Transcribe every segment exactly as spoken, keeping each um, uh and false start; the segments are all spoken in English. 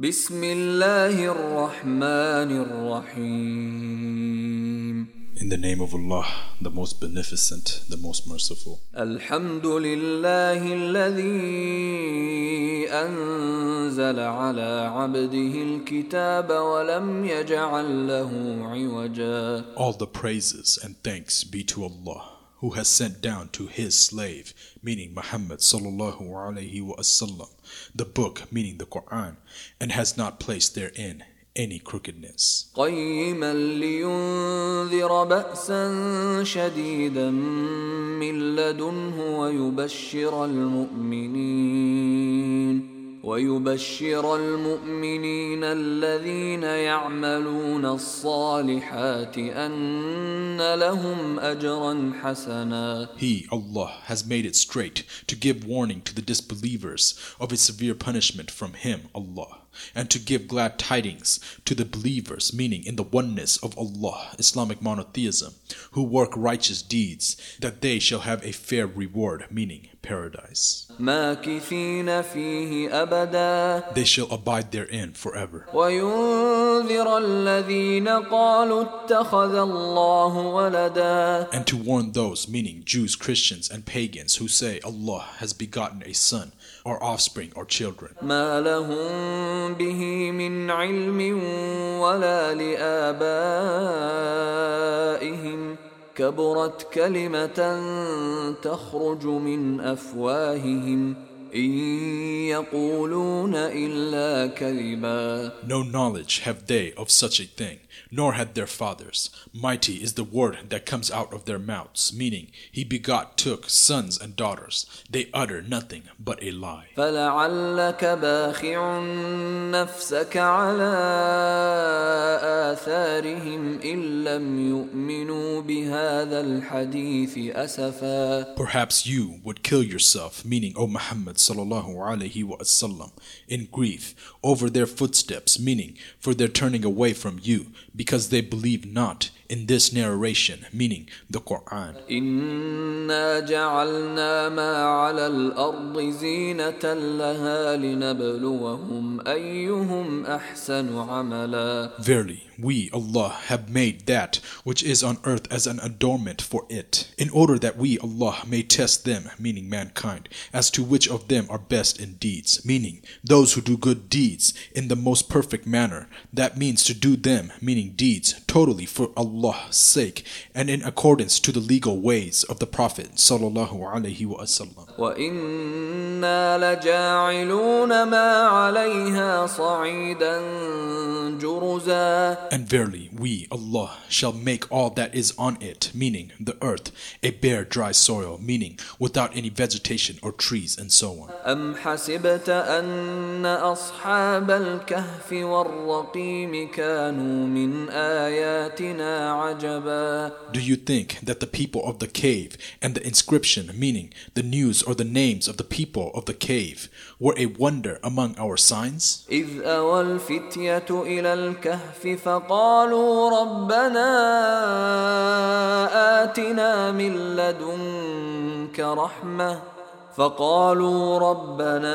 بسم الله الرحمن الرحيم. In the name of Allah, the most beneficent, the most merciful. الحمد لله الذي أنزل على عبده الكتاب ولم يجعل له عوجا. All the praises and thanks be to Allah, who has sent down to his slave, meaning Muhammad sallallahu alayhi wa sallam, the book, meaning the Quran, and has not placed therein any crookedness. قيما لينذر بأسا شديدا من لدنه ويبشر المؤمنين ويبشر المؤمنين الذين يعملون الصالحات أن لهم أجرا حسنا. He, Allah, has made it straight to give warning to the disbelievers of a severe punishment from Him, Allah, and to give glad tidings to the believers, meaning in the oneness of Allah, Islamic monotheism, who work righteous deeds, that they shall have a fair reward, meaning paradise. ماكثين فيه أبدا. They shall abide therein forever. وينذر الذين قالوا اتخذ الله ولدا. And to warn those, meaning Jews, Christians, and pagans, who say Allah has begotten a son, or offspring, or children. ما لهم به من علم ولا لآبائهم كبرت كلمة تخرج من أفواههم إن يقولون إلا كذبا. No knowledge have they of such a thing, nor had their fathers. Mighty is the word that comes out of their mouths, meaning he begot took sons and daughters. They utter nothing but a lie. فلعلك باخع نفسك على آثارهم إن لم يؤمنوا بهذا الحديث أسفا. Perhaps you would kill yourself, meaning O Muhammad sallallahu alayhi wa sallam, in grief over their footsteps, meaning for their turning away from you, because they believe not in this narration, meaning the Quran. إنا جعلنا ما على الأرض زينة لها لنبلوهم أيهم أحسن عملا. Verily, we, Allah, have made that which is on earth as an adornment for it, in order that we, Allah, may test them, meaning mankind, as to which of them are best in deeds, meaning those who do good deeds in the most perfect manner. That means to do them, meaning deeds, totally for Allah's sake, and in accordance to the legal ways of the Prophet sallallahu alaihi wasallam. وَإِنَّا لَجَاعِلُونَ مَا عَلَيْهَا صَعِيدًا جُرُزًا. And verily, we, Allah, shall make all that is on it, meaning the earth, a bare dry soil, meaning without any vegetation or trees and so on. أَمْ حَسِبْتَ أَنَّ أَصْحَابَ الْكَهْفِ وَالرَّقِيمِ كَانُوا مِنْ آيَاتِنَا عَجَبًا. Do you think that the people of the cave and the inscription, meaning the news or the names of the people of the cave, were a wonder among our signs? إِذْ أَوَى الْفِتْيَةُ إِلَى الْكَهْفِ فَقَالُوا رَبَّنَا آتِنَا مِن لَّدُنكَ رَحْمَةً فقالوا ربنا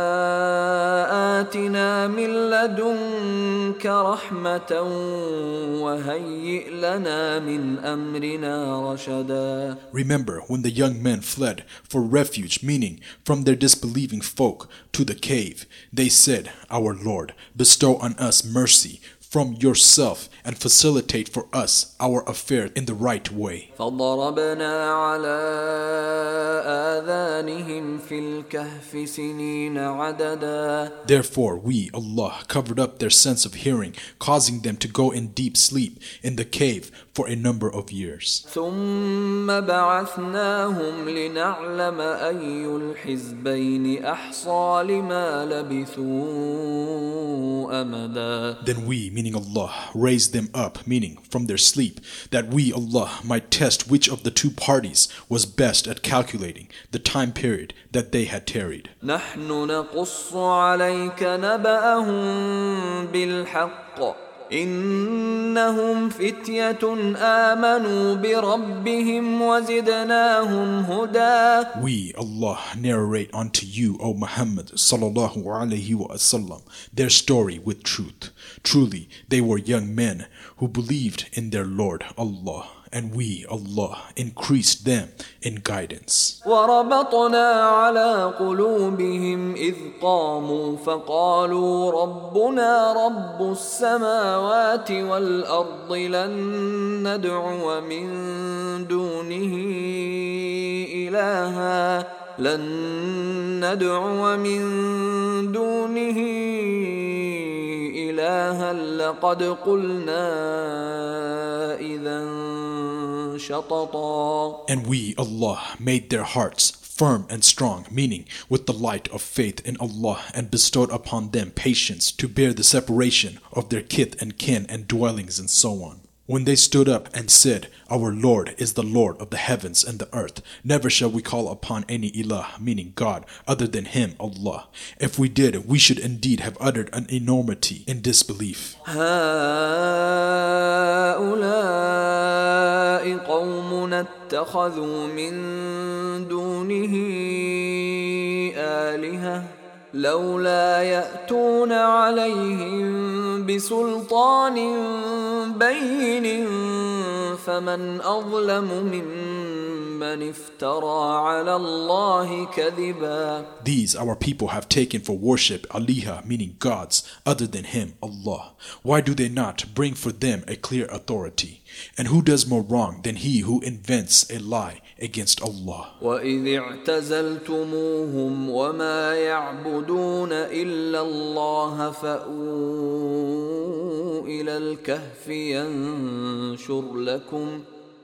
آتنا من لدنك رحمة وهيئ لنا من أمرنا رشدا. Remember when the young men fled for refuge, meaning from their disbelieving folk, to the cave. They said, Our Lord, bestow on us mercy from yourself and facilitate for us our affair in the right way. فضربنا على آذانهم في الكهف سنين عددا. Therefore we, Allah, covered up their sense of hearing, causing them to go in deep sleep in the cave for a number of years. ثم بعثناهم لنعلم أي الحزبين أحصى لما لبثوا أمدا. Then we, meaning Allah, raised them up, meaning from their sleep, that we, Allah, might test which of the two parties was best at calculating the time period that they had tarried. نحن نقص عليك نبأهم بالحق إنهم فتية آمنوا بربهم وزدناهم هدى. We, Allah, narrate unto you, O Muhammad sallallahu alaihi wasallam, their story with truth. Truly, they were young men who believed in their Lord Allah, and we, Allah, increased them in guidance. وربطنا على قلوبهم إذ قاموا فقالوا ربنا رب السماوات والأرض لن ندعو من دونه إلها لن ندعو من دونه إلها لقد قلنا إذا شططا. And we, Allah, made their hearts firm and strong, meaning with the light of faith in Allah, and bestowed upon them patience to bear the separation of their kith and kin and dwellings and so on. When they stood up and said, Our Lord is the Lord of the heavens and the earth, never shall we call upon any ilah, meaning God, other than Him, Allah. If we did, we should indeed have uttered an enormity in disbelief. هؤلاء قومنا اتخذوا من دونه آلهة لولا يأتون عليهم بسلطان بين فمن أظلم ممن افترى على الله كذبا. These our people have taken for worship aliha, meaning gods, other than Him, Allah. Why do they not bring for them a clear authority? And who does more wrong than he who invents a lie against Allah? وَإِذِ اعْتَزَلْتُمُوهُمْ وَمَا يَعْبُدُونَ إِلَّا اللَّهَ فَأْوُوا إِلَى الْكَهْفِ يَنشُرْ لَكُمْ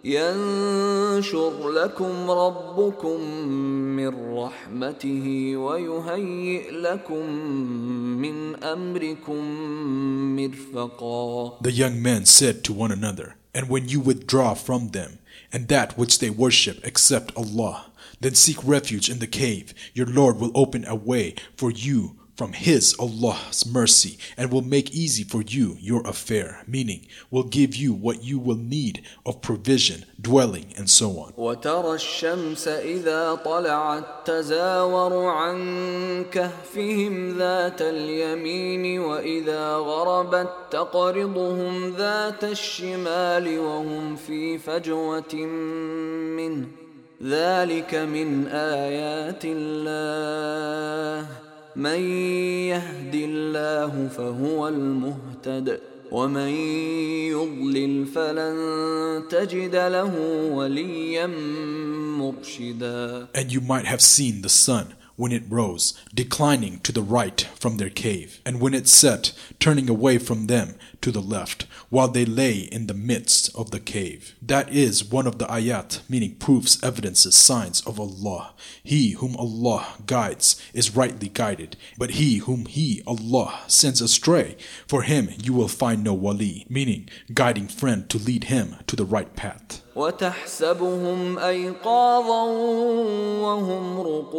ينشر لكم ربكم من رحمته ويهيئ لكم من أمركم مرفقا. The young men said to one another, and when you withdraw from them, and that which they worship except Allah, then seek refuge in the cave. Your Lord will open a way for you from His, Allah's mercy, and will make easy for you your affair, meaning will give you what you will need of provision, dwelling, and so on. وَتَرَى الشَّمْسَ إِذَا طَلَعَتْ تَزَاوَرُ عَنْ كَهْفِهِمْ ذَاتَ الْيَمِينِ وَإِذَا غَرَبَتْ تَقْرِضُهُمْ ذَاتَ الشِّمَالِ وَهُمْ فِي فَجْوَةٍ مِّنْهُ ذَلِكَ مِنْ آيَاتِ اللَّهِ من يهد الله فهو المهتد ومن يضلل فلن تجد له وليا مرشدا. And you might have seen the sun when it rose, declining to the right from their cave, and when it set, turning away from them to the left, while they lay in the midst of the cave. That is one of the ayat, meaning proofs, evidences, signs of Allah. He whom Allah guides is rightly guided, but he whom He, Allah, sends astray, for him you will find no wali, meaning guiding friend to lead him to the right path. وتحسبهم أيقاظا وهم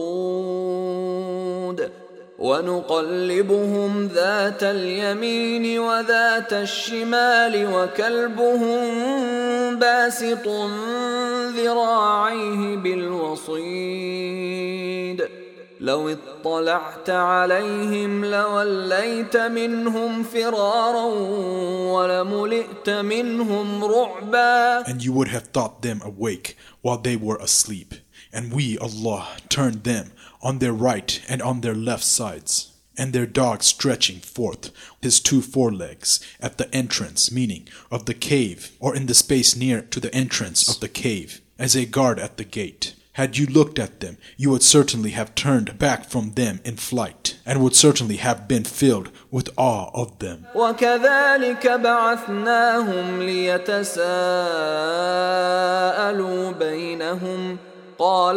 رقود ونقلبهم ذات اليمين وذات الشمال وكلبهم باسط ذراعيه بالوصيد لو اطلعت عليهم لوليت منهم فرارا ولملئت منهم رعبا. And you would have thought them awake while they were asleep. And we, Allah, turned them on their right and on their left sides, and their dog stretching forth his two forelegs at the entrance, meaning of the cave, or in the space near to the entrance of the cave, as a guard at the gate. Had you looked at them, you would certainly have turned back from them in flight, and would certainly have been filled with awe of them. وَكَذَلِكَ بَعَثْنَاهُمْ لِيَتَسَاءَلُوا بَيْنَهُمْ قال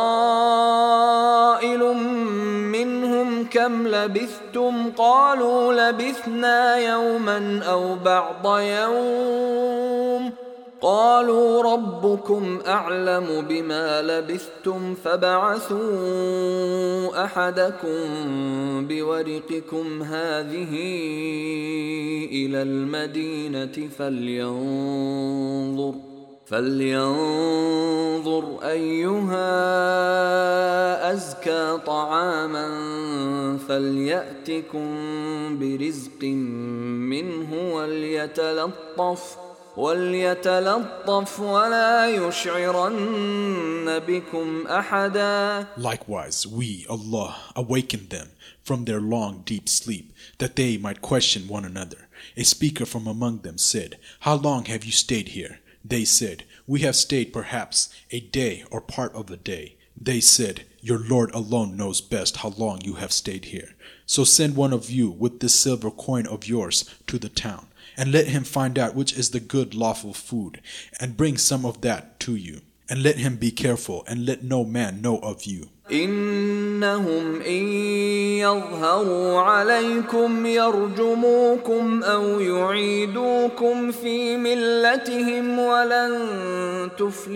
قائل منهم كم لبثتم قالوا لبثنا يوما أو بعض يوم قالوا ربكم أعلم بما لبثتم فابعثوا أحدكم بورقكم هذه إلى المدينة فلينظر فلينظر أيها أزكى طعاما فليأتكم برزق منه وليتلطف وَلْيَتَلَطَّفْ وَلَا يُشْعِرَنَّ بِكُمْ أَحَدًا. Likewise, we, Allah, awakened them from their long, deep sleep, that they might question one another. A speaker from among them said, "How long have you stayed here?" They said, "We have stayed perhaps a day or part of a day." They said, "Your Lord alone knows best how long you have stayed here. So send one of you with this silver coin of yours to the town, and let him find out which is the good lawful food, and bring some of that to you. And let him be careful, and let no man know of you. إنهم إن يظهروا عليكم يرجموكم أو يعيدوكم في ملتهم ولن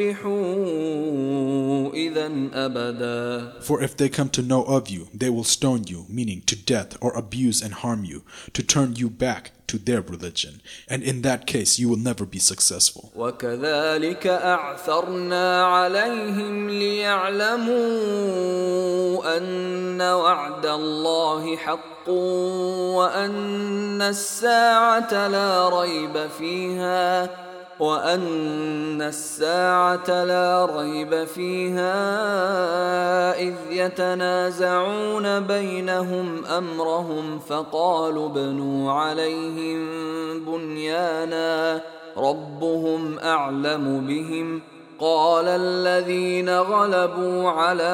تفلحوا إذا أبدا. For if they come to know of you, they will stone you, meaning to death, or abuse and harm you, to turn you back to their religion, and in that case you will never be successful. وَكَذَلِكَ أَعْثَرْنَا عَلَيْهِمْ لِيَعْلَمُوا أَنَّ وَعْدَ اللَّهِ حَقٌّ وَأَنَّ السَّاعَةَ لَا رَيْبَ فِيهَا وَأَنَّ السَّاعَةَ لَا رَيْبَ فِيهَا إِذْ يَتَنَازَعُونَ بَيْنَهُمْ أَمْرَهُمْ فَقَالُوا ابْنُوا عَلَيْهِمْ بُنْيَانًا رَبُّهُمْ أَعْلَمُ بِهِمْ قال الذين غلبوا على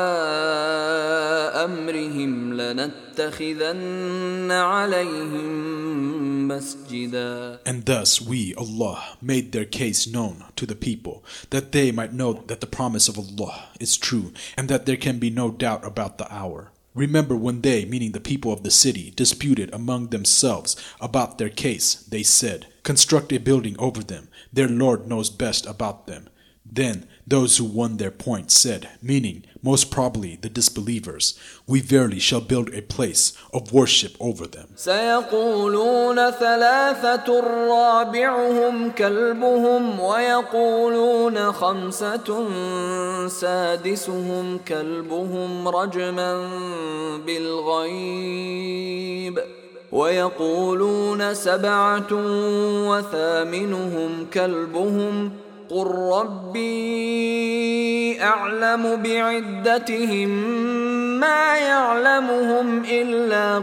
أمرهم لنتخذن عليهم مسجدا. And thus we, Allah, made their case known to the people, that they might know that the promise of Allah is true, and that there can be no doubt about the hour. Remember when they, meaning the people of the city, disputed among themselves about their case, they said, "Construct a building over them, their Lord knows best about them." Then those who won their point said, meaning most probably the disbelievers, "We verily shall build a place of worship over them." سيقولون ثلاثة رابعهم كلبهم ويقولون خمسة سادسهم كلبهم رجما بالغيب ويقولون سبعة وثامنهم كلبهم قل ربي أعلم بعدتهم ما يعلمهم إلا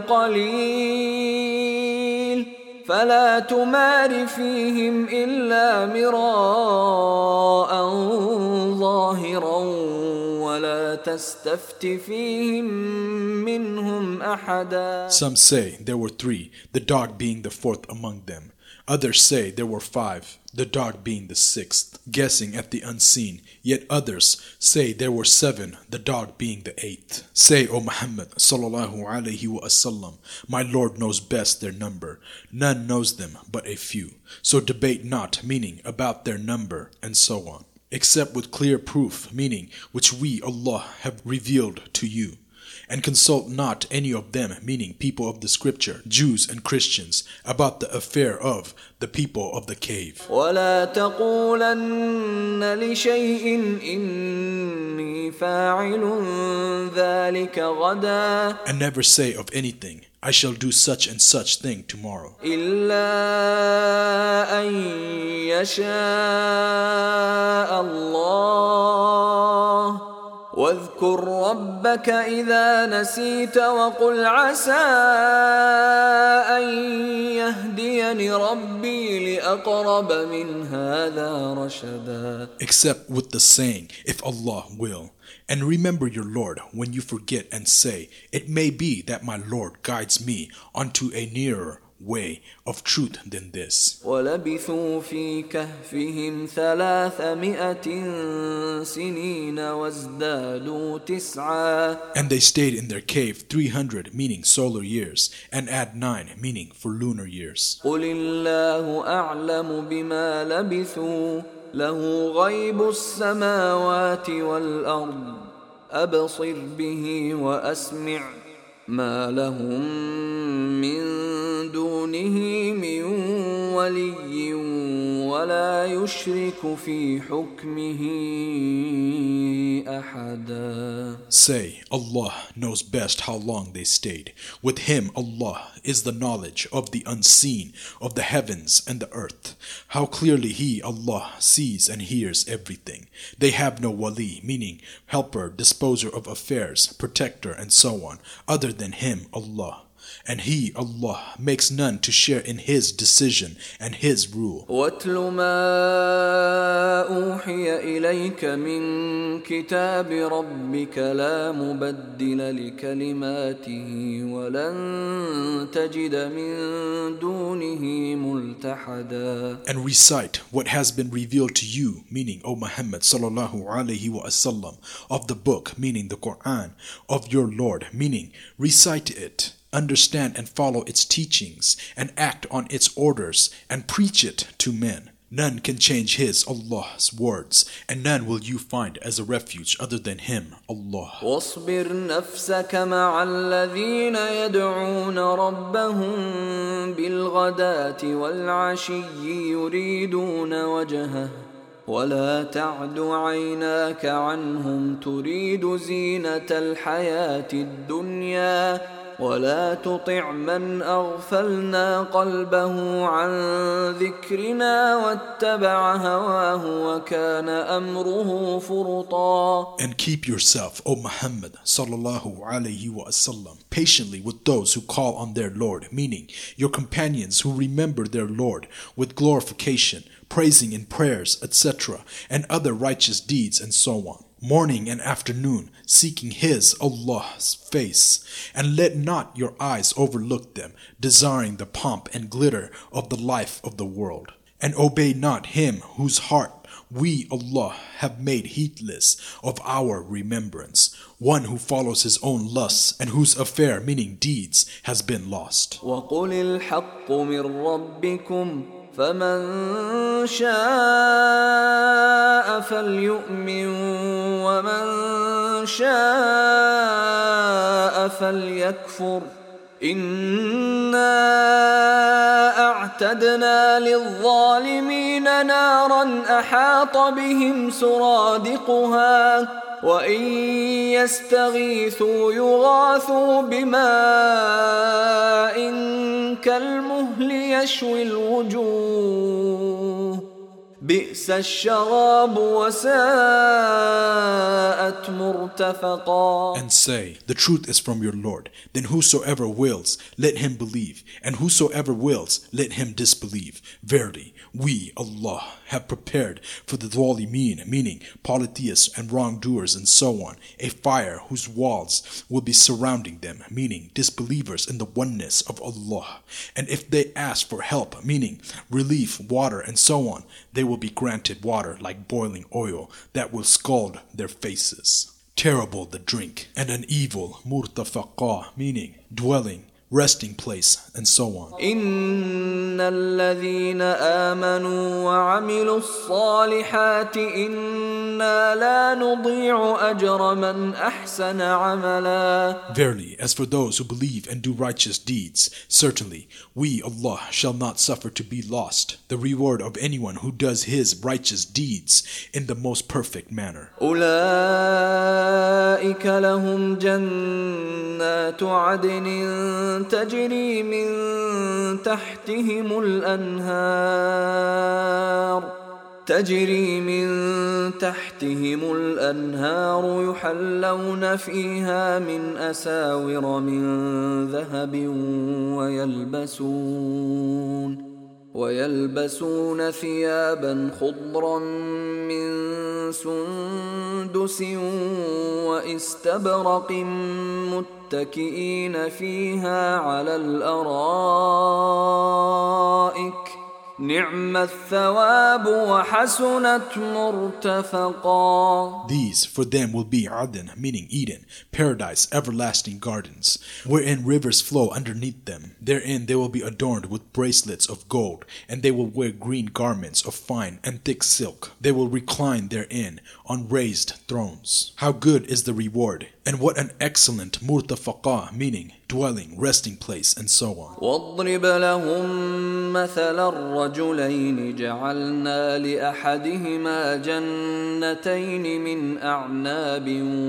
قليل فلا تمار فيهم إلا مراء ظاهرا ولا تستفت فيهم منهم أحدا. Some say there were three, the dog being the fourth among them. Others say there were five, the dog being the sixth, guessing at the unseen. Yet others say there were seven, the dog being the eighth. Say, O Muhammad sallallahu alaihi wasallam, my Lord knows best their number. None knows them but a few. So debate not, meaning about their number, and so on, except with clear proof, meaning which we, Allah, have revealed to you. And consult not any of them, meaning people of the scripture, Jews and Christians, about the affair of the people of the cave. وَلَا تَقُولَنَّ لِشَيْءٍ إِنِّي فَاعِلٌ ذَلِكَ غَدًا. And never say of anything, I shall do such and such thing tomorrow. إِلَّا أَن يَشَاءَ اللَّهُ واذكر ربك إذا نسيت وقل عسى أن يهديني ربي لأقرب من هذا رشدا. Except with the saying, if Allah will. And remember your Lord when you forget and say, it may be that my Lord guides me onto a nearer way of truth than this. وَلَبِثُوا فِي كَهْفِهِمْ ثَلَاثَمِائَةٍ سِنِينَ وَازْدَادُوا تِسْعًا. And they stayed in their cave three hundred, meaning solar years, and add nine, meaning for lunar years. قُلِ اللَّهُ أَعْلَمُ بِمَا لَبِثُوا له غيب السماوات والأرض أبصر به وأسمع ما لهم من دونه من ولي ولا يشرك في حكمه أحدا. Say, Allah knows best how long they stayed. With Him, Allah, is the knowledge of the unseen, of the heavens and the earth. How clearly He, Allah, sees and hears everything. They have no wali, meaning helper, disposer of affairs, protector, and so on, other than Him, Allah. And He, Allah, makes none to share in His decision and His rule. وَاتْلُ مَا أُوحِيَ إِلَيْكَ مِنْ كِتَابِ رَبِّكَ لَا مُبَدِّلَ لِكَلِمَاتِهِ وَلَنْ تَجِدَ مِنْ دُونِهِ مُلْتَحَدًا. And recite what has been revealed to you, meaning O Muhammad sallallahu alaihi wasallam, of the book, meaning the Quran, of your Lord, meaning recite it. Understand and follow its teachings, and act on its orders, and preach it to men. None can change His, Allah's words, and none will you find as a refuge other than Him, Allah. واصبر نفسك مع الذين يدعون ربهم بالغداة والعشي يريدون وجهه ولا تعد عيناك عنهم تريد زينة الحياة الدنيا ولا تطع من أغفلنا قلبه عن ذكرنا واتبع هواه وكان أمره فرطا. And keep yourself, O Muhammad sallallahu alaihi wasallam, patiently with those who call on their Lord, meaning your companions who remember their Lord with glorification, praising in prayers, et cetera, and other righteous deeds and so on. Morning and afternoon, seeking His, Allah's face, and let not your eyes overlook them, desiring the pomp and glitter of the life of the world. And obey not him whose heart we, Allah, have made heedless of our remembrance, one who follows his own lusts, and whose affair, meaning deeds, has been lost. وَقُلِ الْحَقُّ مِنْ رَبِّكُمْ فمن شاء فليؤمن ومن شاء فليكفر إنا أعتدنا للظالمين نارا أحاط بهم سرادقها وإن يستغيثوا يغاثوا بماء كالمهل يشوي الوجوه بئس الشراب وساءت مرتفقا. And say, the truth is from your Lord. Then whosoever wills, let him believe, and whosoever wills, let him disbelieve. Verily, we, Allah, have prepared for the Dhalimeen, meaning polytheists and wrongdoers and so on, a fire whose walls will be surrounding them, meaning disbelievers in the oneness of Allah. And if they ask for help, meaning relief, water, and so on, they will be granted water like boiling oil that will scald their faces. Terrible the drink, and an evil murtafaqa, meaning dwelling, resting place, and so on. إن الذين آمنوا وعملوا الصالحات إنا لا نضيع أجر من أحسن عملا. Verily, as for those who believe and do righteous deeds, certainly we, Allah, shall not suffer to be lost the reward of anyone who does his righteous deeds in the most perfect manner. أولئك لهم جنات عدن تجري من تحتهم الأنهار تجري من تحتهم الأنهار يحلون فيها من أساور من ذهب ويلبسون ويلبسون ثيابا خضرا من سندس واستبرق متكئين فيها على الأرائك نعم الثواب وحسنت مرتفقا. These for them will be Aden, meaning Eden, paradise, everlasting gardens, wherein rivers flow underneath them. Therein they will be adorned with bracelets of gold, and they will wear green garments of fine and thick silk. They will recline therein on raised thrones. How good is the reward, and what an excellent murtafaqa, meaning dwelling, resting place, and so on. واضرب لهم مثل الرجلين جعلنا لأحدهما جنتين من أعناب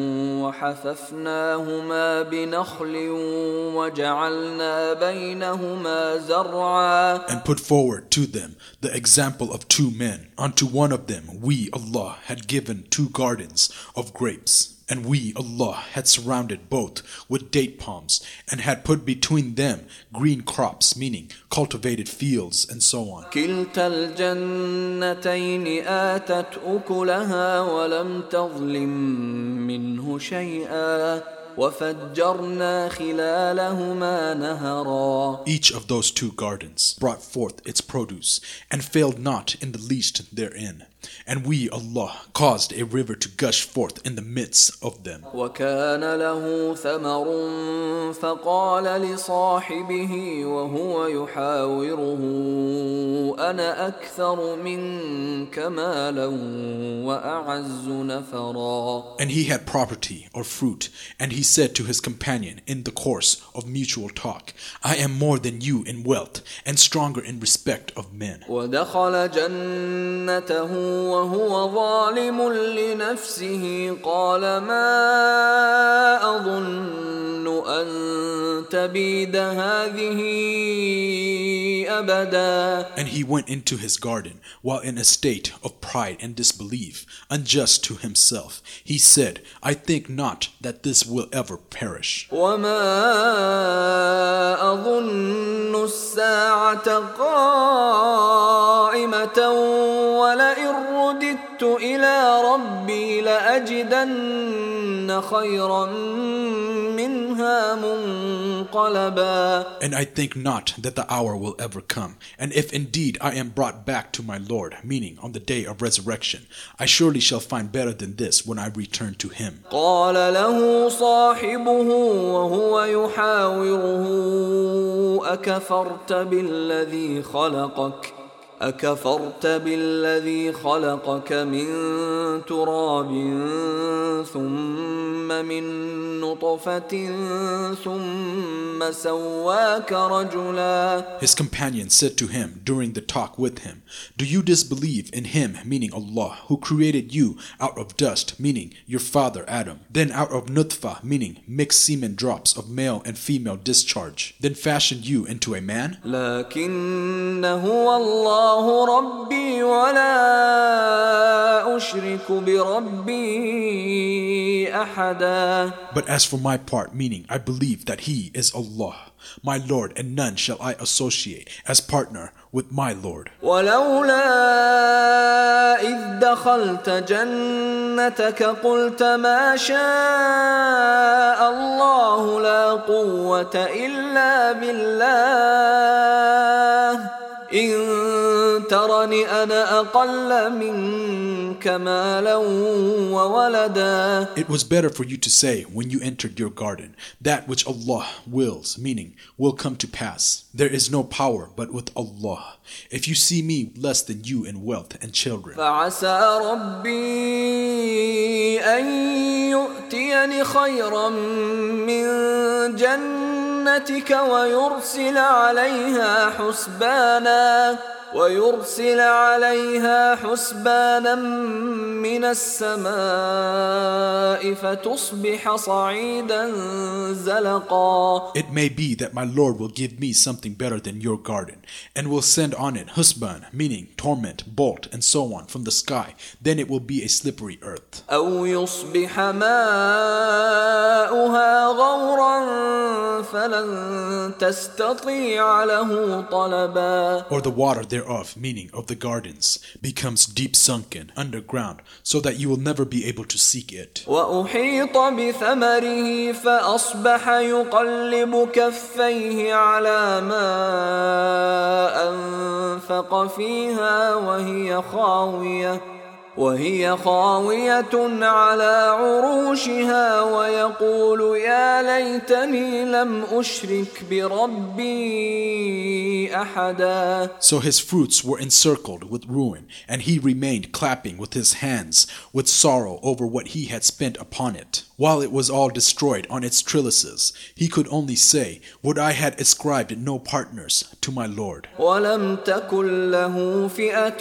وحففناهما بنخل وجعلنا بينهما زرعا. And put forward to them the example of two men. Unto one of them we, Allah, had given two gardens of grapes. And we, Allah, had surrounded both with date palms, and had put between them green crops, meaning cultivated fields, and so on. كلتا الجنتين آتت أكلها ولم تظلم منه شيئا وفجرنا خلالهما نهرا. Each of those two gardens brought forth its produce, and failed not in the least therein. And we, Allah, caused a river to gush forth in the midst of them. وكان له ثمر فقال لصاحبه وهو يحاوره أنا أكثر منك مالا وأعز نفرا. And he had property or fruit, and he said to his companion in the course of mutual talk, I am more than you in wealth and stronger in respect of men. ودخل جنته وهو ظالم لنفسه قال ما أظن أن تبيد هذه أبدا. And he went into his garden while in a state of pride and disbelief, unjust to himself. He said, I think not that this will ever perish. وما أظن الساعة قائمة ولئن رددت إلى ربي لأجدن خيرا منها منقلبا. And I think not that the hour will ever come. And if indeed I am brought back to my Lord, meaning on the day of resurrection, I surely shall find better than this when I return to him. قال له صاحبه وهو يحاوره أكفرت بالذي خلقك أكفرت بالذي خلقك من تراب ثم من نطفة ثم سواك رجلا. His companion said to him during the talk with him, Do you disbelieve in him, meaning Allah, who created you out of dust, meaning your father Adam, then out of nutfa, meaning mixed semen drops of male and female discharge, then fashioned you into a man? لكن هو الله ربي ولا أشرك بربي أحدا. But as for my part, meaning I believe that he is Allah, my Lord, and none shall I associate as partner with my Lord. ولولا إذ دخلت جنتك قلت ما شاء الله لا قوة إلا بالله إن ترني أنا أقل منك مالا وولدا. It was better for you to say when you entered your garden, that which Allah wills, meaning will come to pass. There is no power but with Allah. If you see me less than you in wealth and children. فعسى ربي أن يؤتيني خيرا من جنتك ويرسل عليها حسبانا ويرسل عليها حسبانا من السماء فتصبح صعيدا زلقا. It may be that my Lord will give me something better than your garden, and will send on it husban, meaning torment, bolt, and so on from the sky. Then it will be a slippery earth. أو يصبح ماؤها غورا فلن تستطيع له طلبا. Or the water thereof, meaning of the gardens, becomes deep sunken underground, so that you will never be able to seek it. وأحيط بثمره فأصبح يقلب كفيه على ما أنفق فانفق فيها وهي خاوية وهي خاوية على عروشها ويقول يا ليتني لم أشرك بربي أحدا. So his fruits were encircled with ruin, and he remained clapping with his hands with sorrow over what he had spent upon it. While it was all destroyed on its trellises, he could only say, would I had ascribed no partners to my Lord. وَلَمْ تَكُنْ لَهُ فِئَةٌ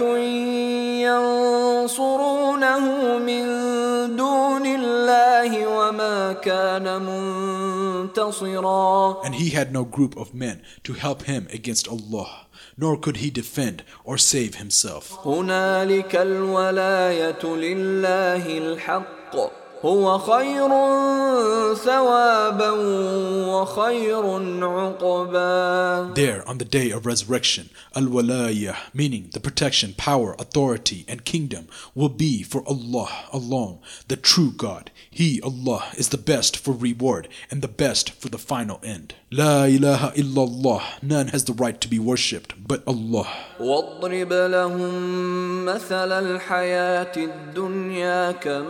يَنْصُرُونَهُ مِنْ دُونِ اللَّهِ وَمَا كَانَ مُنْتَصِرًا. And he had no group of men to help him against Allah, nor could he defend or save himself. هُنَالِكَ الْوَلَايَةُ لِلَّهِ الْحَقِّ هو خير ثوابا وخير عقبا. There, on the day of resurrection, al-walayah, meaning the protection, power, authority, and kingdom, will be for Allah alone, the true God. He, Allah, is the best for reward and the best for the final end. La ilaha illallah, none has the right to be worshipped but Allah. وَاضْرِبْ لَهُمْ مَثَلَ الْحَيَاةِ الدُّنْيَا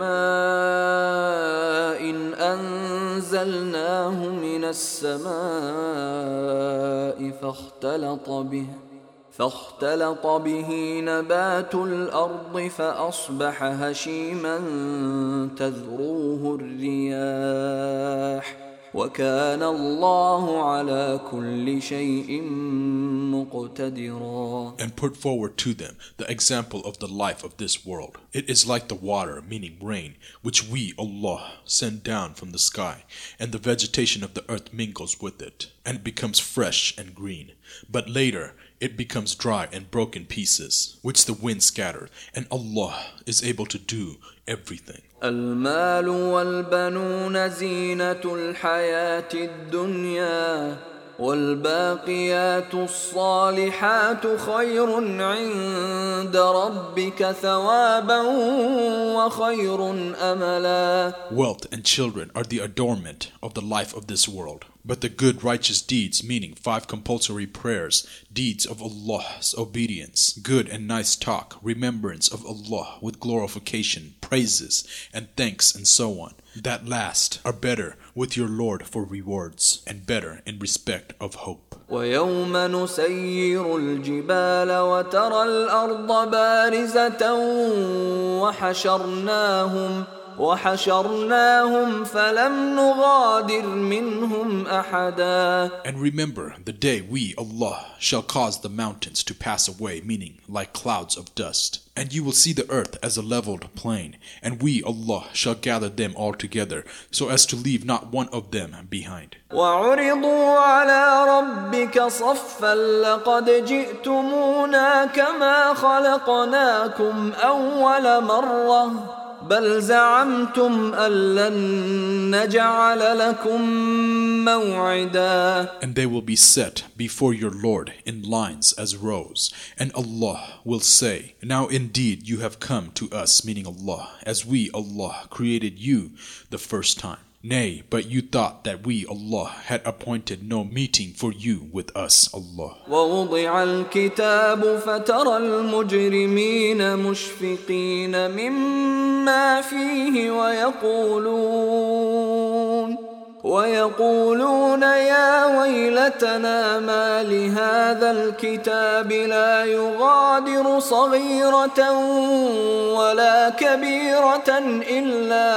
كَمَاءٍ أَنزَلْنَاهُ مِنَ السَّمَاءِ فاختلط به فاختلط به نبات الأرض فأصبح هشيما تذروه الرياح وكان الله على كل شيء مقتدرا. And put forward to them the example of the life of this world. It is like the water, meaning rain, which we, Allah, send down from the sky, and the vegetation of the earth mingles with it, and it becomes fresh and green. But later, it becomes dry and broken pieces, which the wind scatters, and Allah is able to do everything. المال والبنون زينة الحياة الدنيا والباقيات الصالحات خير عند ربك ثوابا وخير أملا. Wealth and children are the adornment of the life of this world. But the good righteous deeds, meaning five compulsory prayers, deeds of Allah's obedience, good and nice talk, remembrance of Allah with glorification, praises, and thanks, and so on, that last are better with your Lord for rewards, and better in respect of hope. وَيَوْمَ نُسَيِّرُ الْجِبَالَ وَتَرَى الْأَرْضَ بَارِزَةً وَحَشَرْنَاهُمْ وَحَشَرْنَاهُمْ فَلَمْ نُغَادِرْ مِنْهُمْ أَحَدًا. And remember the day we, Allah, shall cause the mountains to pass away, meaning like clouds of dust. And you will see the earth as a leveled plain, and we, Allah, shall gather them all together, so as to leave not one of them behind. وَعُرِضُوا عَلَى رَبِّكَ صَفًّا لَقَدْ جِئْتُمُونَا كَمَا خَلَقْنَاكُمْ أَوَّلَ مَرَّةٍ بل زعمتم أن لن نجعل لكم موعدا. And they will be set before your Lord in lines as rows, and Allah will say, now indeed you have come to us, meaning Allah, as we, Allah, created you the first time. Nay, but you thought that we, Allah, had appointed no meeting for you with us, Allah. ووضع الكتاب فترى المجرمين مشفقين مما فيه ويقولون ويقولون يا ويلتنا ما لهذا الكتاب لا يغادر صغيرة ولا كبيرة إلا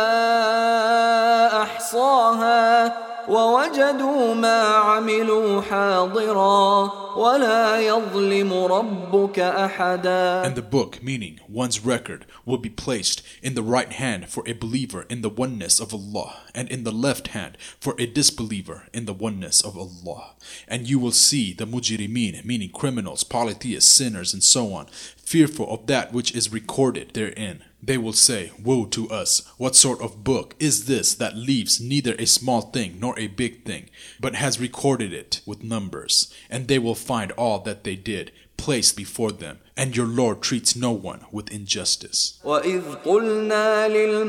أحصاها ووجدوا ما عملوا حاضرا ولا يظلم ربك أحدا. And the book, meaning one's record, will be placed in the right hand for a believer in the oneness of Allah, and in the left hand for a disbeliever in the oneness of Allah. And you will see the mujrimeen, meaning criminals, polytheists, sinners, and so on, fearful of that which is recorded therein. They will say, woe to us, what sort of book is this that leaves neither a small thing nor a big thing, but has recorded it with numbers? And they will find all that they did placed before them, and your Lord treats no one with injustice. وَإِذْ قُلْنَا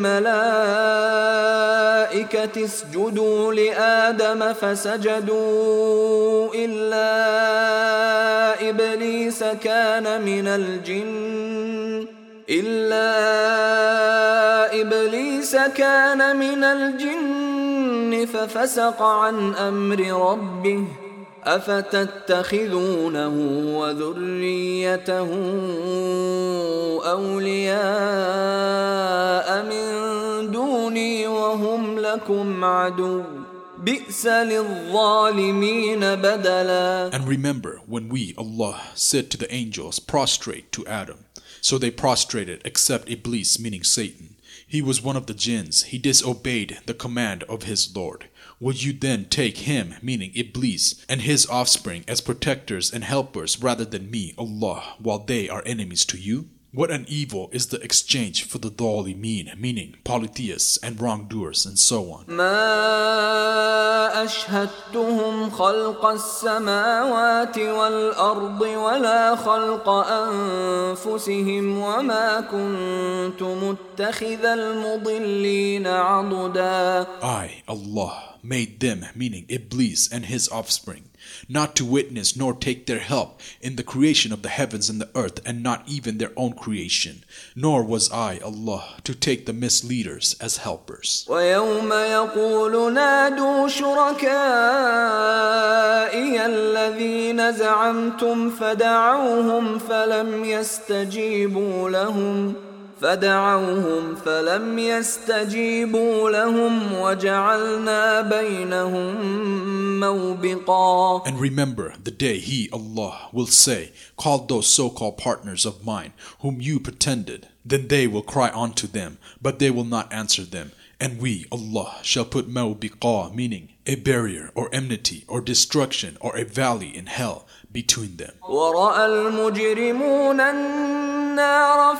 لِلْمَلَائِكَةِ اسْجُدُوا لِآدَمَ فَسَجَدُوا إِلَّا إبليس كان من الجن إلا إبليس كان من الجن ففسق عن أمر ربه أفتتخذونه وذريته أولياء من دوني وهم لكم عدو بئس للظالمين بدلا. And remember when we, Allah, said to the angels, prostrate to Adam. So they prostrated except Iblis, meaning Satan. He was one of the jinns. He disobeyed the command of his Lord. Would you then take him, meaning Iblis, and his offspring as protectors and helpers rather than me, Allah, while they are enemies to you? What an evil is the exchange for the dhalimin, meaning polytheists and wrongdoers and so on. ما أشهدتهم خلق السماوات والأرض ولا خلق أنفسهم وما كنت متخذ المضلين عضدا. I, Allah, made them, meaning Iblis and his offspring, not to witness nor take their help in the creation of the heavens and the earth, and not even their own creation. Nor was I, Allah, to take the misleaders as helpers. وَيَوْمَ يَقُولُ نَادُوا شُرَكَائِيَ الَّذِينَ زَعَمْتُمْ فَدَعَوْهُمْ فَلَمْ يَسْتَجِيبُوا لَهُمْ فدعوهم فلم يستجيبوا لهم وجعلنا بينهم موبقا. And remember the day He, Allah, will say, call those so-called partners of mine whom you pretended. Then they will cry unto them, but they will not answer them. And we, Allah, shall put mawbiqa, meaning a barrier or enmity or destruction or a valley in hell between them. ورأى المجرمون النار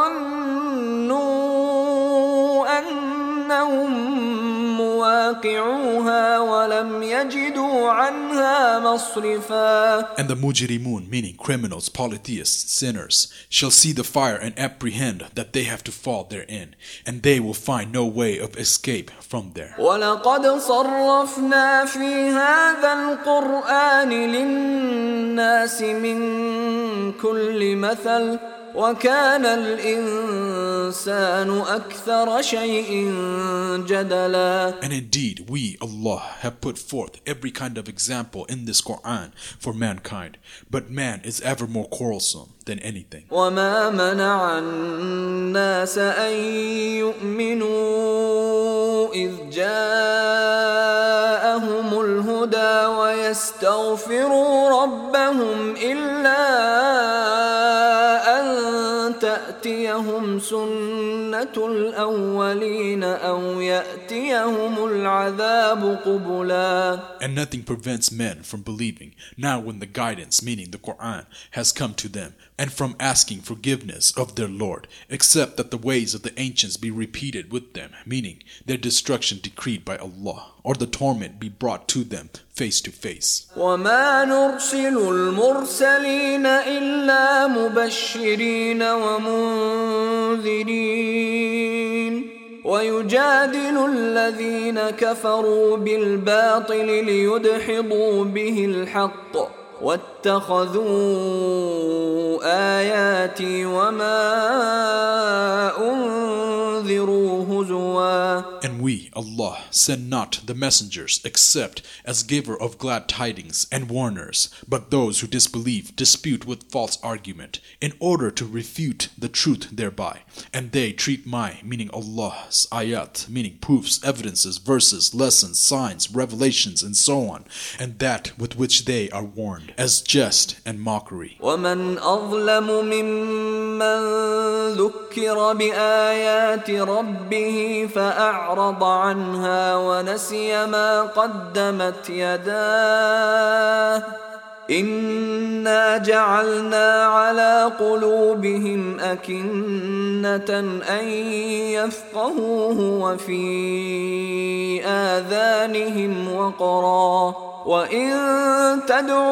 فظنوا أنهم مواقعوها ولم يجدوا عنها مصرفا. And the mujrimun, meaning criminals, polytheists, sinners, shall see the fire and apprehend that they have to fall therein, and they will find no way of escape from there. وَلَقَدْ صَرَّفْنَا فِي هَذَا الْقُرْآنِ لِلنَّاسِ مِنْ كُلِّ مَثَلٍ وَكَانَ الْإِنسَانُ أَكْثَرَ شَيْءٍ جَدَلًا. And indeed, we, Allah, have put forth every kind of example in this Quran for mankind, but man is ever more quarrelsome than anything. وَمَا مَنَعَ النَّاسَ أَن يُؤْمِنُوا إِذْ جَاءَهُمُ الْهُدَى وَيَسْتَغْفِرُوا رَبَّهُمْ إِلَّا تأتيهم سنة الأولين أو يأتيهم العذاب قبلا. And nothing prevents men from believing now when the guidance, meaning the Quran, has come to them, and from asking forgiveness of their Lord, except that the ways of the ancients be repeated with them, meaning their destruction decreed by Allah, or the torment be brought to them face to face. وَمَا نُرْسِلُ الْمُرْسَلِينَ إِلَّا مُبَشِّرِينَ وَمُنذِرِينَ وَيُجَادِلُ الَّذِينَ كَفَرُوا بِالْبَاطِلِ لِيُدْحِضُوا بِهِ الْحَقَّ وَاتَّخَذُوا آيَاتِي وَمَا أُنذِرُوا هُزُوًا. And we, Allah, send not the messengers except as giver of glad tidings and warners, but those who disbelieve dispute with false argument, in order to refute the truth thereby. And they treat my, meaning Allah's, ayat, meaning proofs, evidences, verses, lessons, signs, revelations, and so on, and that with which they are warned, as jest and mockery. وَمَنْ أَظْلَمُ مِمَّنْ ذُكِّرَ بِآيَاتِ رَبِّهِ فَأَعْرَضَ عَنْهَا وَنَسِيَ مَا قَدَّمَتْ يَدَاهُ إِنَّا جَعَلْنَا عَلَى قُلُوبِهِمْ أَكِنَّةً أَنْ يَفْقَهُوهُ وَفِي آذَانِهِمْ وَقْرًا وَإِن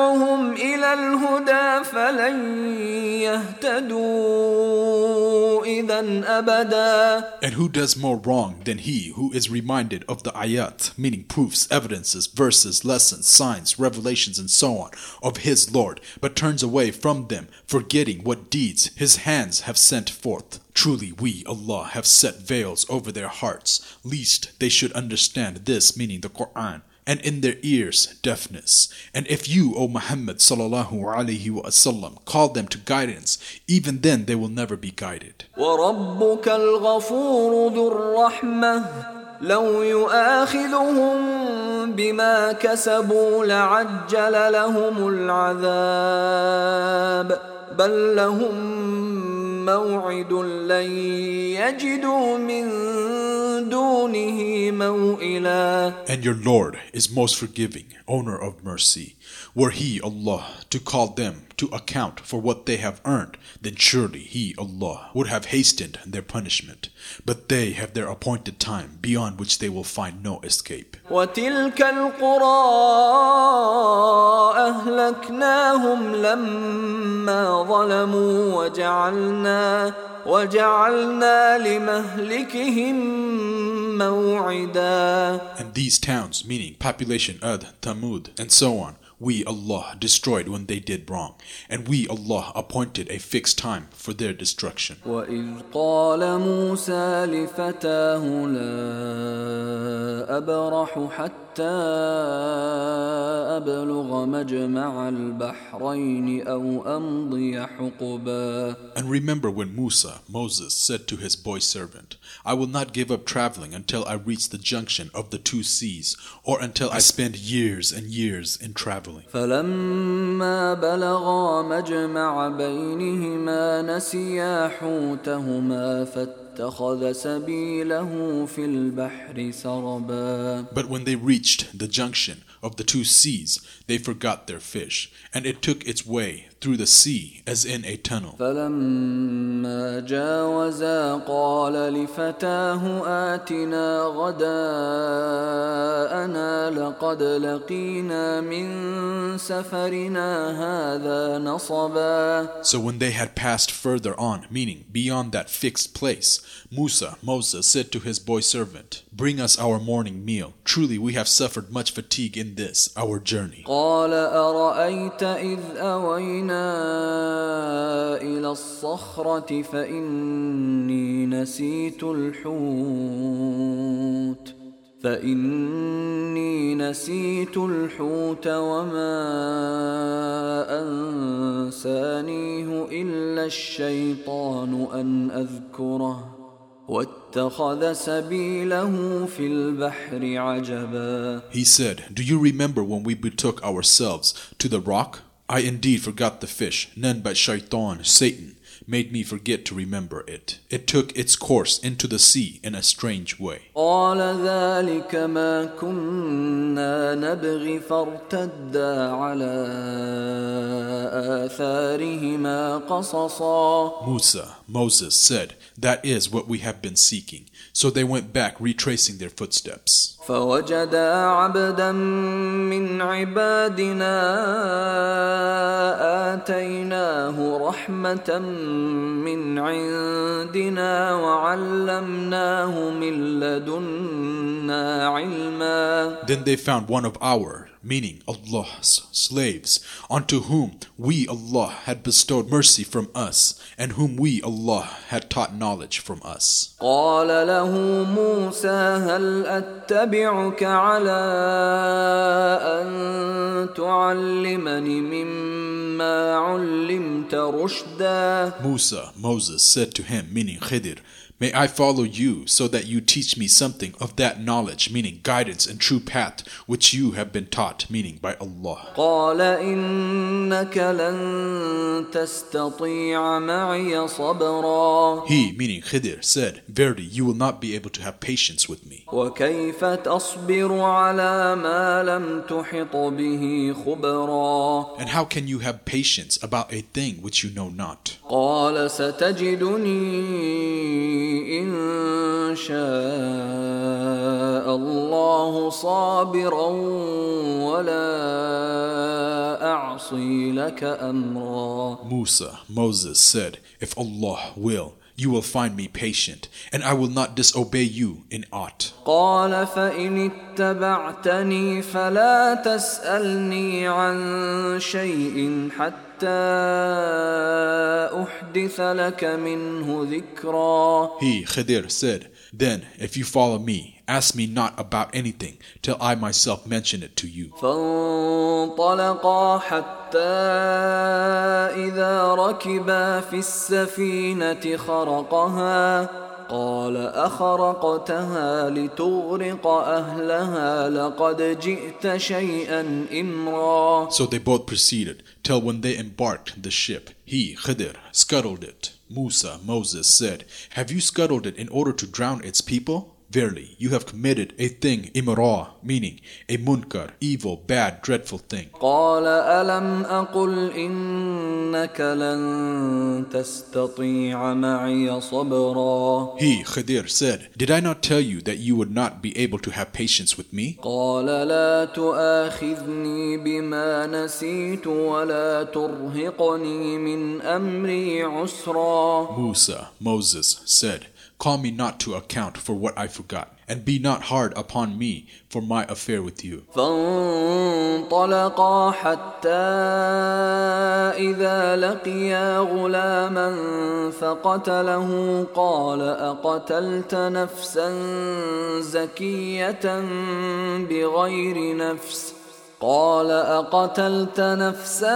تَدْعُهُمْ إِلَى الْهُدَى فَلَنْ يَهْتَدُوا إذا أبدا. And who does more wrong than he who is reminded of the ayat, meaning proofs, evidences, verses, lessons, signs, revelations, and so on, of his Lord, but turns away from them, forgetting what deeds his hands have sent forth. Truly we, Allah, have set veils over their hearts, lest they should understand this, meaning the Quran, and in their ears deafness. And if you, O Muhammad sallallahu alaihi wasallam, call them to guidance, even then they will never be guided. وَرَبُّكَ الْغَفُورُ ذُو الرَّحْمَةِ لَوْ يُؤَاخِذُهُم بِمَا كَسَبُوا لَعَجَّلَ لَهُمُ الْعَذَابَ بَل لَهُم موعد لن يجدوا من دونه موئلا. And your Lord is most forgiving, owner of mercy. Were he, Allah, to call them to account for what they have earned, then surely he, Allah, would have hastened their punishment. But they have their appointed time, beyond which they will find no escape. وَتِلْكَ الْقُرَىٰ أَهْلَكْنَاهُمْ لَمَّا ظَلَمُوا وَجَعَلْنَا وَجَعَلْنَا لِمَهْلِكِهِمْ مَوْعِدًا. And these towns, meaning population Ad, Thamud, and so on, we, Allah, destroyed when they did wrong, and we, Allah, appointed a fixed time for their destruction. وَإِذْ قَالَ مُوسَى لِفَتَاهُ لَا أَبْرَحُ حَتَّى أَبْلُغَ مَجْمَعَ الْبَحْرَيْنِ أَوْ أَمْضِيَ حُقُبًا. And remember when Musa, Moses, said to his boy servant, I will not give up traveling until I reach the junction of the two seas, or until I spend years and years in traveling. فلما بلغا مجمع بينهما نسيا حوتهما فاتخذ سبيله في البحر سربا. But when they reached the junction of the two seas, they forgot their fish, and it took its way through the sea as in a tunnel. فلما جاوزا قال لفتاه آتنا غداءنا لقد لقينا من سفرنا هذا نصبا. So when they had passed further on, meaning beyond that fixed place, Musa, Moses, said to his boy servant, Bring us our morning meal. Truly we have suffered much fatigue in this, our journey. قال أرأيت إذ أوينا إلى الصخرة فإني نسيت الحوت فإني نسيت الحوت وما أنسانيه إلا الشيطان أن أذكره واتخذ سبيله في البحر عجبا. He said, Do you remember when we betook ourselves to the rock? I indeed forgot the fish, none but Shaitan, Satan, made me forget to remember it. It took its course into the sea in a strange way. قال ذلك ما كنا نبغي فارتدا على آثارهما قصصا. Musa, Moses said, That is what we have been seeking. So they went back retracing their footsteps. فوجدا عبدا من عبادنا آتيناه رحمة من عندنا وعلمناه من لدنا علما. Then they found one of our, meaning Allah's, slaves, unto whom we, Allah, had bestowed mercy from us, and whom we, Allah, had taught knowledge from us. قال له موسى هل أتبعك على أن تعلمني مما علمت رشدا. Musa, Moses, said to him, meaning Khidir, May I follow you so that you teach me something of that knowledge, meaning guidance and true path, which you have been taught, meaning by Allah. قال إنك لن تستطيع معي صبرا. He, meaning Khidir, said, Verily, you will not be able to have patience with me. وكيف تصبر على ما لم تحط به خبرا. And how can you have patience about a thing which you know not? قال ستجدني إن شاء الله صابرا ولا أعصي لك أمرا. Musa, Moses said, If Allah will, you will find me patient, and I will not disobey you in aught. قال فإن اتبعتني فلا تسألني عن شيء حتى أحدث لك منه ذكرا. He, Khidir, said, then if you follow me, ask me not about anything till I myself mention it to you. فانطلقا حتى إذا ركبا في السفينة خرقها قال أخرقتها لتغرق أهلها لقد جئت شيئا إمرا. So they both proceeded, till when they embarked the ship, he, Khidir, scuttled it. Musa, Moses, said, have you scuttled it in order to drown its people? Verily, you have committed a thing imra, meaning a munkar, evil, bad, dreadful thing. قال ألم أقل إنك لن تستطيع معي صبرا. He, Khidir, said, did I not tell you that you would not be able to have patience with me? قال لا تؤاخذني بما نسيت ولا ترهقني من أمري عسرا. Musa, Moses, said, call me not to account for what I forgot, and be not hard upon me for my affair with you. فانطلقا حتى إذا لقيا غلاما فقتله قال أقتلت نفسا زكية بغير نفس قال أقتلت نفسا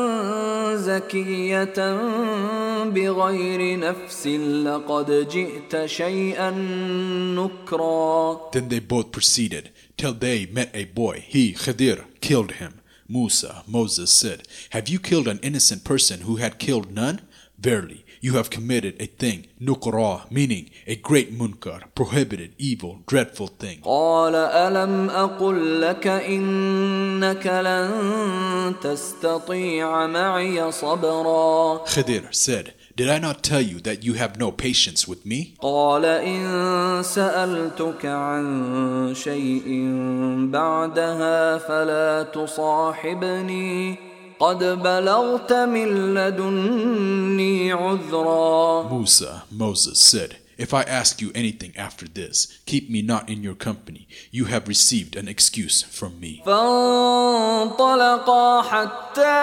زكية بغير نفس لقد جئت شيئا نكرا. Then they both proceeded, till they met a boy. He, Khidir, killed him. Musa, Moses, said, have you killed an innocent person who had killed none? Verily, you have committed a thing, nukra, meaning a great munkar, prohibited, evil, dreadful thing. قال ألم أقل لك إنك لن تستطيع معي صبرا. Khidir said, did I not tell you that you have no patience with me? قال إن سألتك عن شيء بعدها فلا تصاحبني قد بلغت من لدني عذرا. Musa, Moses, said, if I ask you anything after this, keep me not in your company. You have received an excuse from me. فانطلقا حتى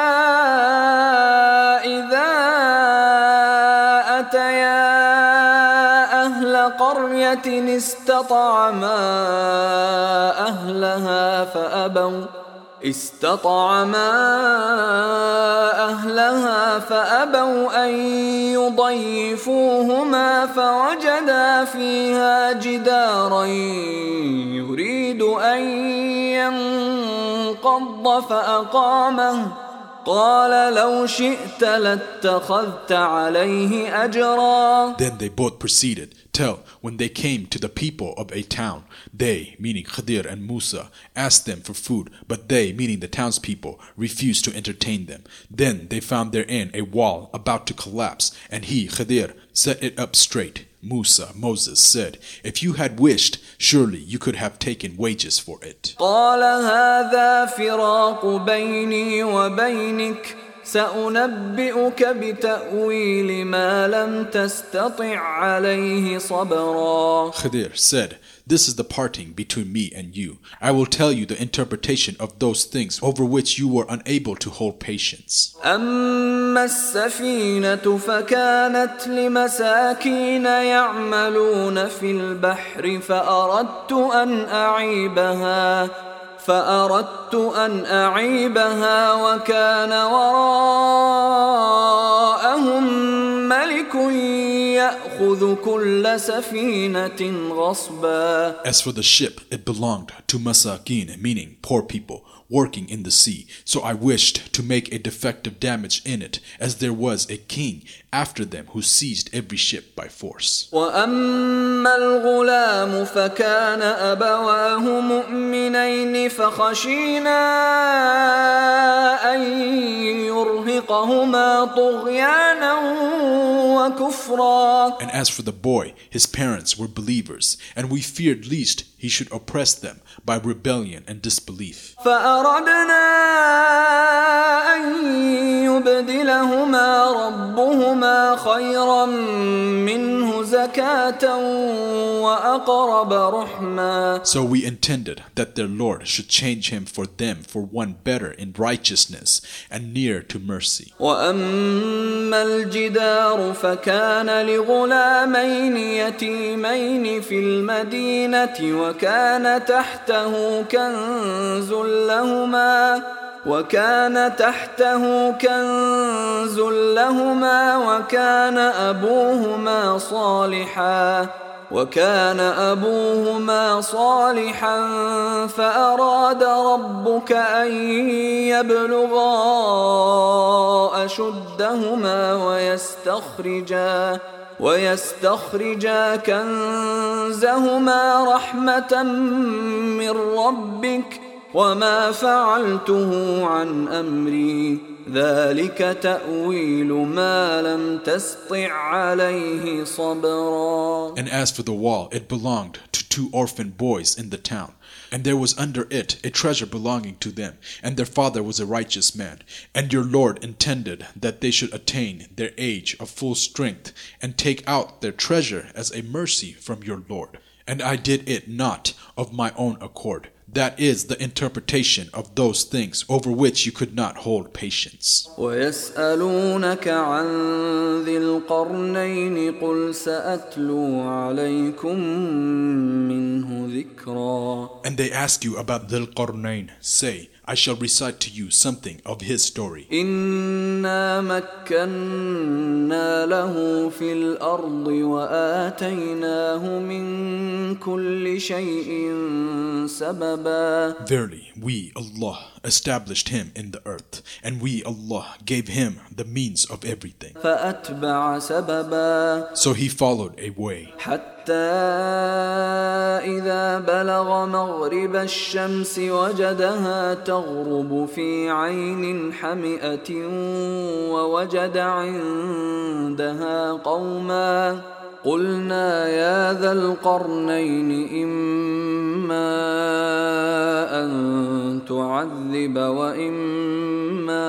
إذا أتيا أهل قرية استطعما أهلها فأبوا استطعما أهلها فأبوا أن يضيفوهما فوجدا فيها جدارا يريد أن ينقض فأقامه قال لو شئت لاتخذت عليه أجرا. Then they both proceeded, till when they came to the people of a town, they, meaning Khidir and Musa, asked them for food, but they, meaning the townspeople, refused to entertain them. Then they found therein a wall about to collapse, and he, Khidir, set it up straight. Musa, Moses, said, if you had wished, surely you could have taken wages for it. قال هذا فراق بيني وبينك سأنبئك بتأويل ما لم تستطع عليه صبرا. Khidir said, this is the parting between me and you. I will tell you the interpretation of those things over which you were unable to hold patience. أما السفينة فكانت لمساكين يعملون في البحر فأردت أن أعيبها فأردت أن أعيبها وكان وراءهم ملك يأخذ كل سفينة غصبا. As for the ship, it belonged to masakin, meaning poor people, working in the sea. So I wished to make a defective damage in it, as there was a king after them who seized every ship by force. وأما الغلام فكان أبواه مؤمنين فخشينا أن يرهقهما طغيانا وكفرا. And as for the boy, his parents were believers, and we feared lest he should oppress them by rebellion and disbelief. فأردنا أردنا أن يبدلهما ربهما خيرا منه زكاة وأقرب رحما. So we intended that their Lord should change him for them for one better in righteousness and near to mercy. وأما الجدار فكان لغلامين يتيمين في المدينة وكان تحته كنز لهما وكان تحته كنز لهما وكان أبوهما صالحا وكان أبوهما صالحا فأراد ربك أن يبلغا أشدهما ويستخرجا ويستخرجا كنزهما رحمة من ربك وما فعلته عن أمري ذلك تأويل ما لم تسطع عليه صبرا. And as for the wall, it belonged to two orphan boys in the town, and there was under it a treasure belonging to them, and their father was a righteous man. And your Lord intended that they should attain their age of full strength and take out their treasure as a mercy from your Lord. And I did it not of my own accord. That is the interpretation of those things over which you could not hold patience. وَيَسْأَلُونَكَ عَنْ ذِي الْقَرْنَيْنِ قُلْ سَأَتْلُو عَلَيْكُمْ مِنْهُ ذِكْرًا. And they ask you about Dhul Qarnayn. Say, I shall recite to you something of his story. إِنَّا مَكَّنَّا لَهُ فِي الْأَرْضِ وَآتَيْنَاهُ مِنْ كُلِّ شَيْءٍ سَبَبًا. Verily, we, Allah, established him in the earth, and we, Allah, gave him the means of everything. فَأَتْبَعَ سَبَبًا. So he followed a way. حتى إذا بلغ مغرب الشمس وجدها تغرب في عين حمئة ووجد عندها قوما قلنا يا ذا القرنين إما أن تعذب وإما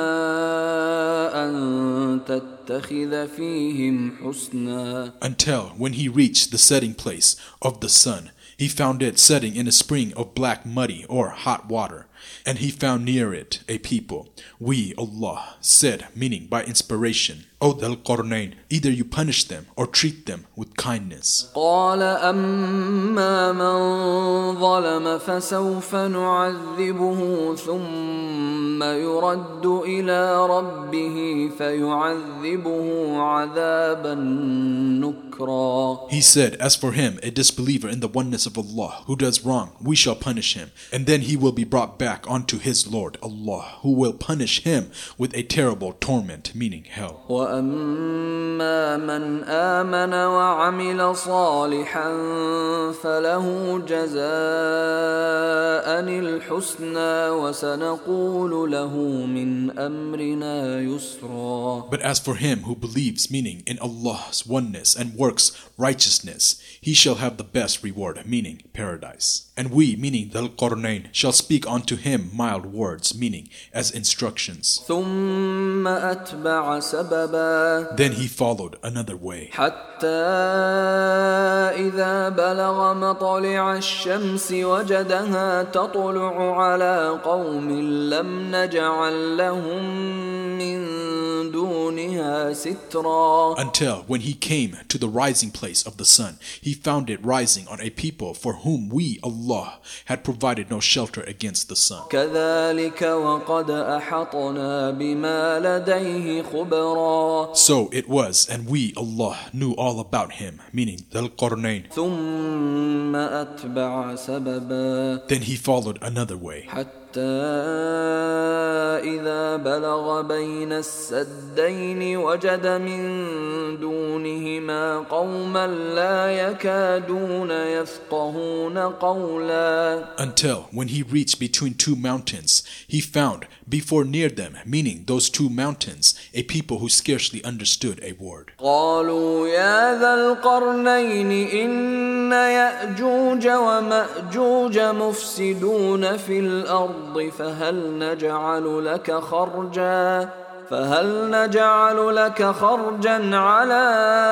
أن تتخذ فيهم حسنا. Until when he reached the setting place of the sun, he found it setting in a spring of black muddy or hot water, and he found near it a people. We, Allah, said, meaning by inspiration, O Dhul Qarnayn, either you punish them or treat them with kindness. قال أما من ظلم فسوف نعذبه ثم يرد إلى ربه فيعذبه عذابا نكرا. He said, as for him, a disbeliever in the oneness of Allah, who does wrong, we shall punish him, and then he will be brought back unto his Lord, Allah, who will punish him with a terrible torment, meaning hell. وَأَمَّا مَنْ آمَنَ وَعَمِلَ صَالِحًا فَلَهُ جَزَاءً الْحُسْنَى وَسَنَقُولُ لَهُ مِنْ أَمْرِنَا يُسْرًا. But as for him who believes, meaning in Allah's oneness, and works righteousness, he shall have the best reward, meaning paradise. And we, meaning Dhul Qarnayn, shall speak unto him mild words, meaning as instructions. ثُمَّ أَتْبَعَ سَبَبًا. Then he followed another way. حتى إذا بلغ مطلع الشمس وجدها تطلع على قوم لم نجعل لهم من دونها سترا. Until when he came to the rising place of the sun, he found it rising on a people for whom we, Allah, had provided no shelter against the sun. كذلك وقد أحطنا بما لديه خبرا. So it was, and we, Allah, knew all about him, meaning Dhul Qarnayn. ثم أتبع سببا. Then he followed another way. حتى إذا بلغ بين السدين وجد من دونهما قوما لا يكادون يفقهون قولا. Until when he reached between two mountains, he found before near them, meaning those two mountains, a people who scarcely understood a word. قالوا يا ذا القرنين إن يأجوج ومأجوج مفسدون في الأرض فهل نجعل لك خرجا فهل نجعل لك خرجا على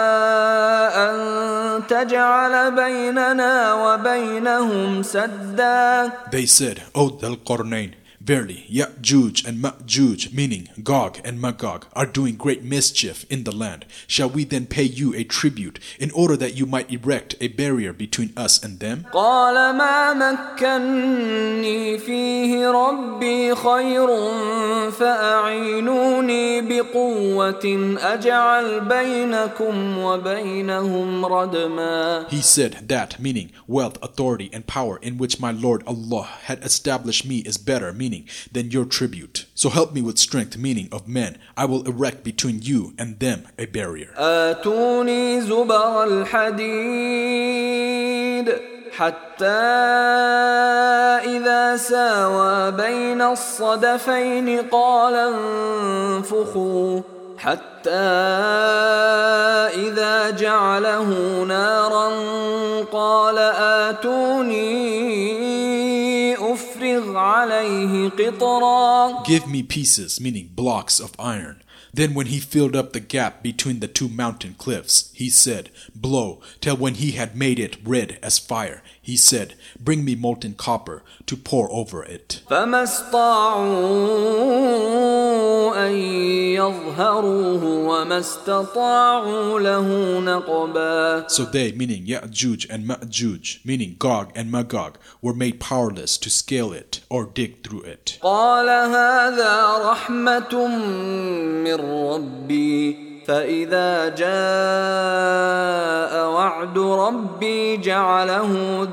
أن تجعل بيننا وبينهم سدا. They said, O Dhul Qarnayn, verily, Ya'juj and Ma'juj, meaning Gog and Magog, are doing great mischief in the land. Shall we then pay you a tribute in order that you might erect a barrier between us and them? قال ما مكني فيه ربي خير فأعينوني بقوة أجعل بينكم وبينهم ردما. He said that, meaning wealth, authority, and power in which my Lord Allah had established me is better, meaning than your tribute. So help me with strength, meaning of men. I will erect between you and them a barrier. آتوني زبر الحديد حتى إذا ساوى بين الصدفين قال انفخوا حتى إذا جعله نارا قال آتوني أفرغ عليه قطرا. Give me pieces, meaning blocks of iron. Then when he filled up the gap between the two mountain cliffs, he said, blow, till when he had made it red as fire, he said, bring me molten copper to pour over it. فما استطاعوا أن يظهروه وما استطاعوا له نقبا. So they, meaning Ya'juj and Ma'juj, meaning Gog and Magog, were made powerless to scale it or dig through it. قال هذا رحمة من ربي فإذا جاء وعد ربي جعله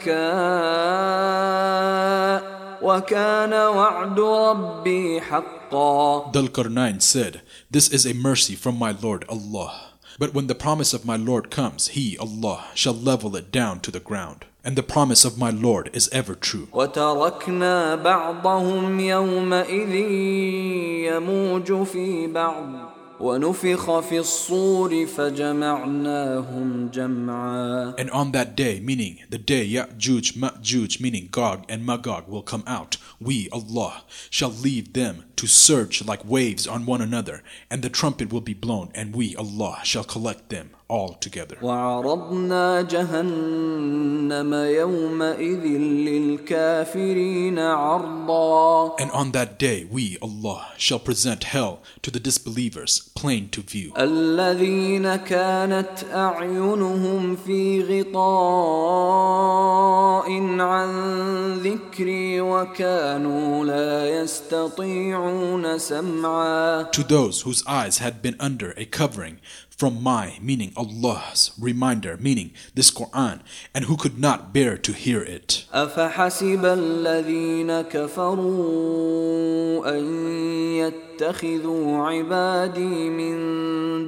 دكا وكان وعد ربي حقا. Dhul Qarnayn said, this is a mercy from my Lord Allah. But when the promise of my Lord comes, He, Allah, shall level it down to the ground. And the promise of my Lord is ever true. وتركنا بعضهم يومئذ يموج في بعض ونفخ في الصور فجمعناهم جمعا. And on that day, meaning the day Ya'juj, Ma'juj, meaning Gog and Magog will come out, we, Allah, shall leave them to surge like waves on one another, and the trumpet will be blown, and we, Allah, shall collect them all together. وعرضنا جهنم يومئذ للكافرين عرضا. And on that day, we, Allah, shall present hell to the disbelievers, plain to view. الذين كانت أعينهم في غطاء عن ذكري وكانوا لا يستطيعون سمعا. To those whose eyes had been under a covering from my, meaning Allah's, reminder, meaning this Quran, and who could not bear to hear it. أفحسب الذين كفروا أن يتخذوا عبادي من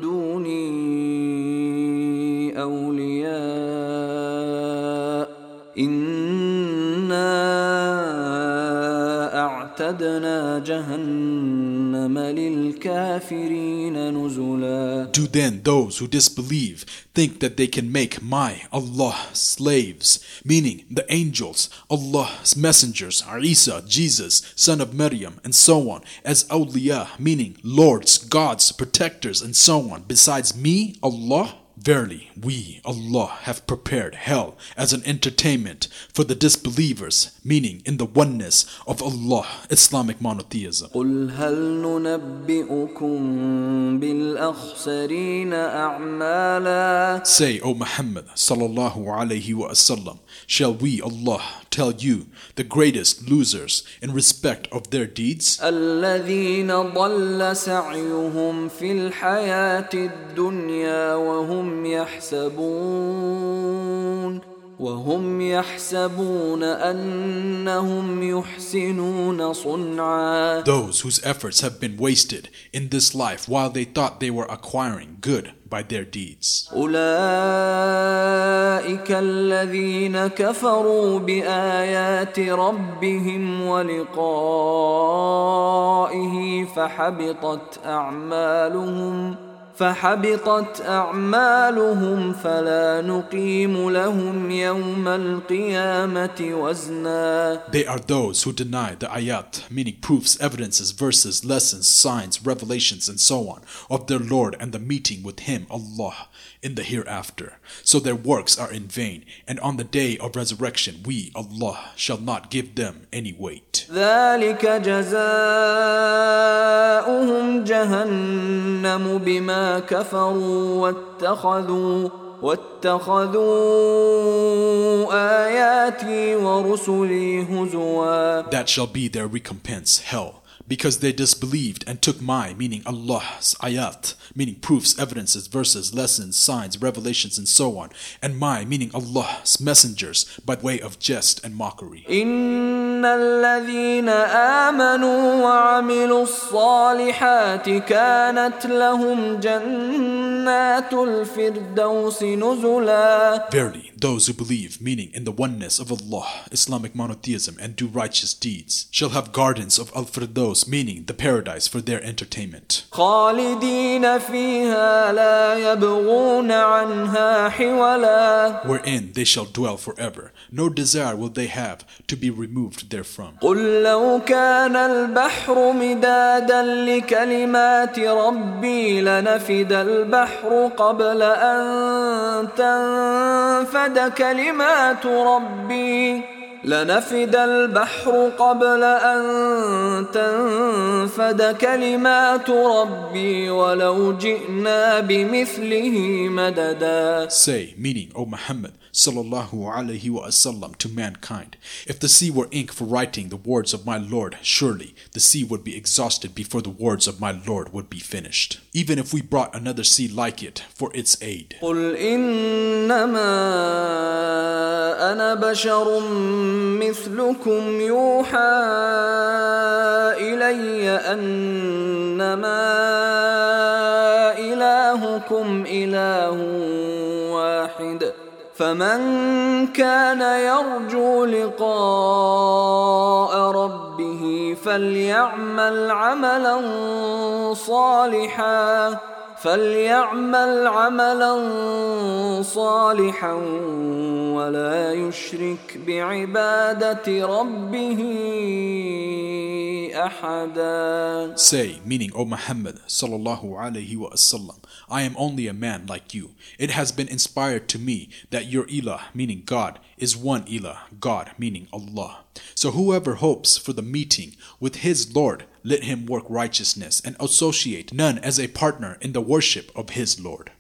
دوني أولياء إنا أعتدنا جهنم للكافرين نزلا. Do then those who disbelieve think that they can make my, Allah, slaves, meaning the angels, Allah's messengers, Isa, Jesus, son of Maryam, and so on, as awliya, meaning lords, gods, protectors, and so on, besides me, Allah? Verily, we, Allah, have prepared hell as an entertainment for the disbelievers, meaning in the oneness of Allah, Islamic monotheism. قل هل ننبئكم بالأخسرين أعمالا. Say, O Muhammad sallallahu alayhi wa sallam, shall we, Allah, tell you the greatest losers in respect of their deeds? الذين ضل سعيهم في الحياة الدنيا وهم يحسبون وهم يحسبون أنهم يحسنون صنعا. Those whose efforts have been wasted in this life while they thought they were acquiring good by their deeds. أولئك الذين كفروا بآيات ربهم ولقائه فحبطت أعمالهم فحبطت أعمالهم فلا نقيم لهم يوم القيامة وزنا. They are those who deny the ayat, meaning proofs, evidences, verses, lessons, signs, revelations, and so on, of their Lord and the meeting with Him, Allah, in the hereafter. So their works are in vain, and on the day of resurrection we, Allah, shall not give them any weight. ذلك جزاؤهم جهنم بما كفروا واتخذوا واتخذوا آياتي ورسلي هزوا. That shall be their recompense, hell, because they disbelieved and took my, meaning Allah's ayat, meaning proofs, evidences, verses, lessons, signs, revelations, and so on, and my, meaning Allah's messengers, by way of jest and mockery. إن الذين آمنوا وعملوا الصالحات كانت لهم جنات الفردوس نزلا. Verily, those who believe, meaning in the oneness of Allah, Islamic monotheism, and do righteous deeds, shall have gardens of Al-Firdaus, meaning the paradise for their entertainment. خالدين فيها لا يبغون عنها حولا. Wherein they shall dwell forever, no desire will they have to be removed therefrom. قل لو كان البحر مدادا لكلمات ربي لنفد البحر قبل أن تنفد كلمات ربي لنفد البحر قبل أن تنفد كلمات ربي ولو جئنا بمثله مددا. Say, meaning, O Muhammad sallallahu alaihi wasallam, to mankind, if the sea were ink for writing the words of my Lord, surely the sea would be exhausted before the words of my Lord would be finished, even if we brought another sea like it for its aid. قل إنما أنا بشر مثلكم يوحى إلي أنما إلهكم إله واحد فمن كان يرجو لقاء ربه فليعمل عملا صالحا فليعمل عملا صالحا ولا يشرك بعبادة ربه أحدا. Say, meaning, O Muhammad sallallahu alaihi wasallam, I am only a man like you. It has been inspired to me that your ilah, meaning God, is one ilah, God, meaning Allah. So whoever hopes for the meeting with his Lord, let him work righteousness and associate none as a partner in the worship of his Lord.